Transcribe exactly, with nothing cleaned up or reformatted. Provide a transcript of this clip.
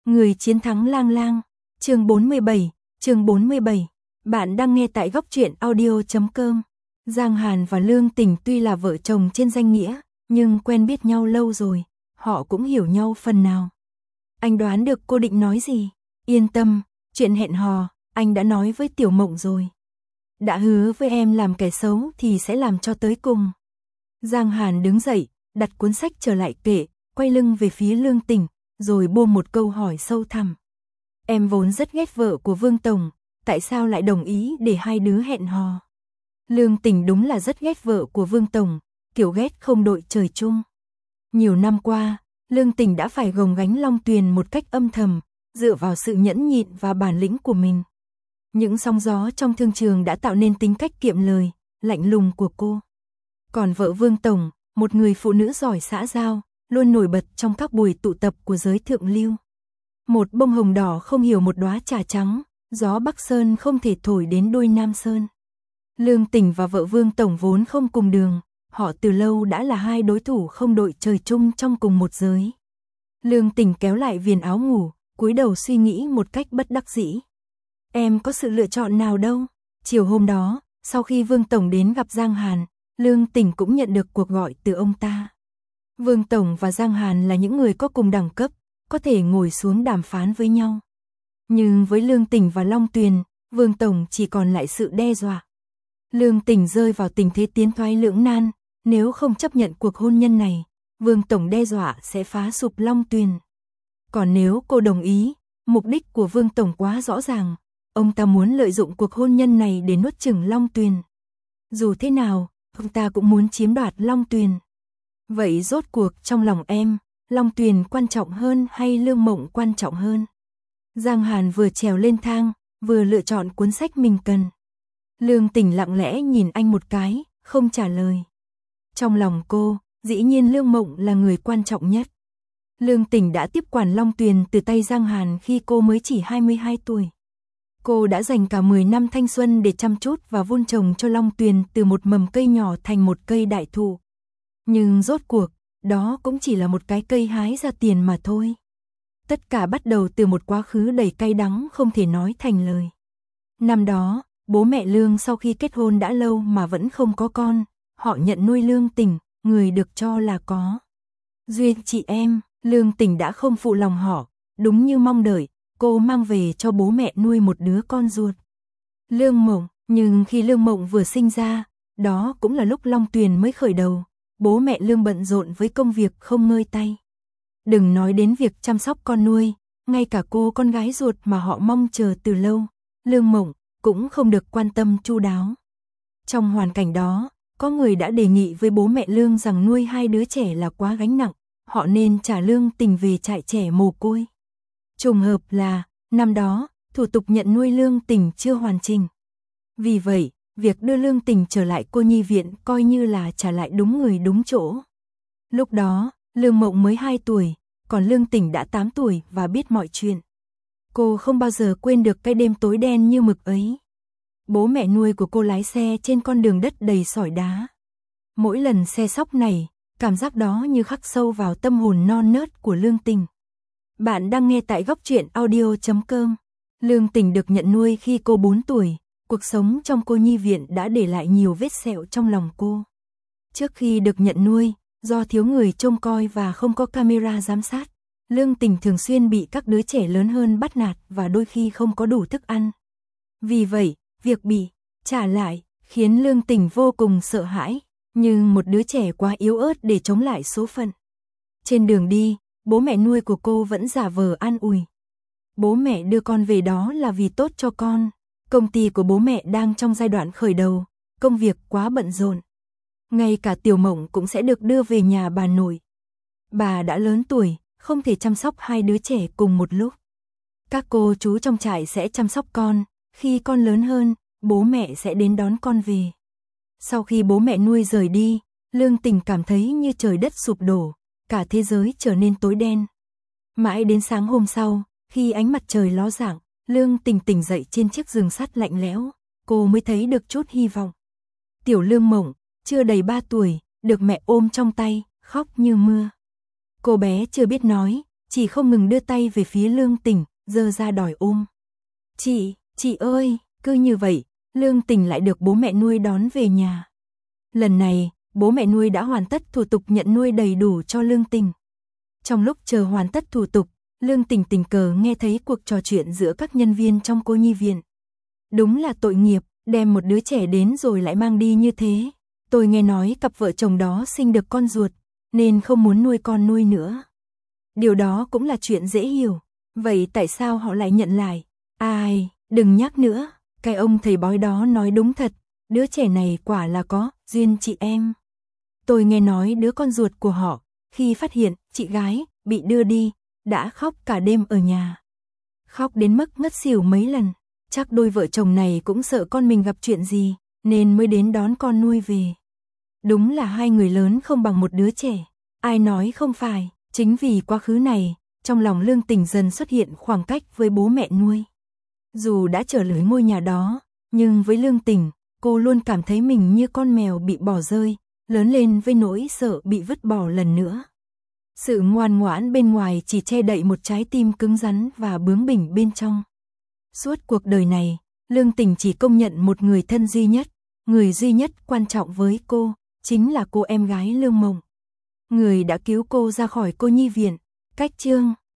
Người chiến thắng lang lang. Chương bốn mươi bảy, chương bốn mươi bảy. Bạn đang nghe tại góc truyện audio chấm com. Giang Hàn và Lương Tình tuy là vợ chồng trên danh nghĩa, nhưng quen biết nhau lâu rồi, họ cũng hiểu nhau phần nào. Anh đoán được cô định nói gì? Yên tâm, chuyện hẹn hò, anh đã nói với Tiểu Mộng rồi. Đã hứa với em làm kẻ xấu thì sẽ làm cho tới cùng. Giang Hàn đứng dậy, đặt cuốn sách trở lại kệ, quay lưng về phía Lương Tình, rồi buông một câu hỏi sâu thẳm. Em vốn rất ghét vợ của Vương Tổng, tại sao lại đồng ý để hai đứa hẹn hò? Lương Tình đúng là rất ghét vợ của Vương Tổng, kiểu ghét không đội trời chung. Nhiều năm qua, Lương Tình đã phải gồng gánh Long Tuyền một cách âm thầm, dựa vào sự nhẫn nhịn và bản lĩnh của mình. Những sóng gió trong thương trường đã tạo nên tính cách kiệm lời, lạnh lùng của cô. Còn vợ Vương Tổng, một người phụ nữ giỏi xã giao, luôn nổi bật trong các buổi tụ tập của giới thượng lưu. Một bông hồng đỏ không hiểu một đóa trà trắng, gió Bắc Sơn không thể thổi đến đôi Nam Sơn. Lương Tình và vợ Vương Tổng vốn không cùng đường, họ từ lâu đã là hai đối thủ không đội trời chung trong cùng một giới. Lương Tình kéo lại viền áo ngủ, cúi đầu suy nghĩ một cách bất đắc dĩ. Em có sự lựa chọn nào đâu. Chiều hôm đó, sau khi Vương Tổng đến gặp Giang Hàn, Lương Tình cũng nhận được cuộc gọi từ ông ta. Vương Tổng và Giang Hàn là những người có cùng đẳng cấp, có thể ngồi xuống đàm phán với nhau. Nhưng với Lương Tình và Long Tuyền, Vương Tổng chỉ còn lại sự đe dọa. Lương Tình rơi vào tình thế tiến thoái lưỡng nan, nếu không chấp nhận cuộc hôn nhân này, Vương Tổng đe dọa sẽ phá sụp Long Tuyền. Còn nếu cô đồng ý, mục đích của Vương Tổng quá rõ ràng, ông ta muốn lợi dụng cuộc hôn nhân này để nuốt chửng Long Tuyền. Dù thế nào, ông ta cũng muốn chiếm đoạt Long Tuyền. Vậy rốt cuộc trong lòng em, Long Tuyền quan trọng hơn hay Lương Mộng quan trọng hơn? Giang Hàn vừa trèo lên thang, vừa lựa chọn cuốn sách mình cần. Lương Tình lặng lẽ nhìn anh một cái, không trả lời. Trong lòng cô, dĩ nhiên Lương Mộng là người quan trọng nhất. Lương Tình đã tiếp quản Long Tuyền từ tay Giang Hàn khi cô mới chỉ hai mươi hai tuổi. Cô đã dành cả mười năm thanh xuân để chăm chút và vun trồng cho Long Tuyền từ một mầm cây nhỏ thành một cây đại thụ. Nhưng rốt cuộc, đó cũng chỉ là một cái cây hái ra tiền mà thôi. Tất cả bắt đầu từ một quá khứ đầy cay đắng không thể nói thành lời. Năm đó, bố mẹ Lương sau khi kết hôn đã lâu mà vẫn không có con, họ nhận nuôi Lương Tình, người được cho là có duyên chị em. Lương Tình đã không phụ lòng họ, đúng như mong đợi, cô mang về cho bố mẹ nuôi một đứa con ruột. Lương Mộng, nhưng khi Lương Mộng vừa sinh ra, đó cũng là lúc Long Tuyền mới khởi đầu, bố mẹ Lương bận rộn với công việc không ngơi tay. Đừng nói đến việc chăm sóc con nuôi, ngay cả cô con gái ruột mà họ mong chờ từ lâu, Lương Mộng, cũng không được quan tâm chu đáo. Trong hoàn cảnh đó, có người đã đề nghị với bố mẹ Lương rằng nuôi hai đứa trẻ là quá gánh nặng, họ nên trả Lương Tình về trại trẻ mồ côi. Trùng hợp là, năm đó, thủ tục nhận nuôi Lương Tình chưa hoàn chỉnh. Vì vậy, việc đưa Lương Tình trở lại cô nhi viện coi như là trả lại đúng người đúng chỗ. Lúc đó, Lương Mộng mới hai tuổi, còn Lương Tình đã tám tuổi và biết mọi chuyện. Cô không bao giờ quên được cái đêm tối đen như mực ấy. Bố mẹ nuôi của cô lái xe trên con đường đất đầy sỏi đá. Mỗi lần xe xóc này, cảm giác đó như khắc sâu vào tâm hồn non nớt của Lương Tình. Bạn đang nghe tại góc truyện audio chấm com. Lương Tình được nhận nuôi khi cô bốn tuổi, cuộc sống trong cô nhi viện đã để lại nhiều vết sẹo trong lòng cô. Trước khi được nhận nuôi, do thiếu người trông coi và không có camera giám sát, Lương Tình thường xuyên bị các đứa trẻ lớn hơn bắt nạt và đôi khi không có đủ thức ăn. Vì vậy, việc bị trả lại khiến Lương Tình vô cùng sợ hãi, nhưng một đứa trẻ quá yếu ớt để chống lại số phận. Trên đường đi, bố mẹ nuôi của cô vẫn giả vờ an ủi. Bố mẹ đưa con về đó là vì tốt cho con. Công ty của bố mẹ đang trong giai đoạn khởi đầu, công việc quá bận rộn. Ngay cả Tiểu Mộng cũng sẽ được đưa về nhà bà nội. Bà đã lớn tuổi, không thể chăm sóc hai đứa trẻ cùng một lúc. Các cô chú trong trại sẽ chăm sóc con, khi con lớn hơn, bố mẹ sẽ đến đón con về. Sau khi bố mẹ nuôi rời đi, Lương Tình cảm thấy như trời đất sụp đổ, cả thế giới trở nên tối đen. Mãi đến sáng hôm sau, khi ánh mặt trời ló dạng, Lương Tình tỉnh dậy trên chiếc giường sắt lạnh lẽo, cô mới thấy được chút hy vọng. Tiểu Lương Mộng, chưa đầy ba tuổi, được mẹ ôm trong tay, khóc như mưa. Cô bé chưa biết nói, chỉ không ngừng đưa tay về phía Lương Tình, giơ ra đòi ôm. Chị, chị ơi, cứ như vậy, Lương Tình lại được bố mẹ nuôi đón về nhà. Lần này, bố mẹ nuôi đã hoàn tất thủ tục nhận nuôi đầy đủ cho Lương Tình. Trong lúc chờ hoàn tất thủ tục, Lương Tình tình cờ nghe thấy cuộc trò chuyện giữa các nhân viên trong cô nhi viện. Đúng là tội nghiệp, đem một đứa trẻ đến rồi lại mang đi như thế. Tôi nghe nói cặp vợ chồng đó sinh được con ruột, nên không muốn nuôi con nuôi nữa. Điều đó cũng là chuyện dễ hiểu. Vậy tại sao họ lại nhận lại? Ai, đừng nhắc nữa, cái ông thầy bói đó nói đúng thật, đứa trẻ này quả là có duyên chị em. Tôi nghe nói đứa con ruột của họ, khi phát hiện chị gái bị đưa đi, đã khóc cả đêm ở nhà. Khóc đến mức ngất xỉu mấy lần, chắc đôi vợ chồng này cũng sợ con mình gặp chuyện gì, nên mới đến đón con nuôi về. Đúng là hai người lớn không bằng một đứa trẻ, ai nói không phải, chính vì quá khứ này, trong lòng Lương Tình dần xuất hiện khoảng cách với bố mẹ nuôi. Dù đã trở lại ngôi nhà đó, nhưng với Lương Tình, cô luôn cảm thấy mình như con mèo bị bỏ rơi, lớn lên với nỗi sợ bị vứt bỏ lần nữa. Sự ngoan ngoãn bên ngoài chỉ che đậy một trái tim cứng rắn và bướng bỉnh bên trong. Suốt cuộc đời này, Lương Tình chỉ công nhận một người thân duy nhất, người duy nhất quan trọng với cô, chính là cô em gái Lương Mộng. Người đã cứu cô ra khỏi cô nhi viện. Cách chương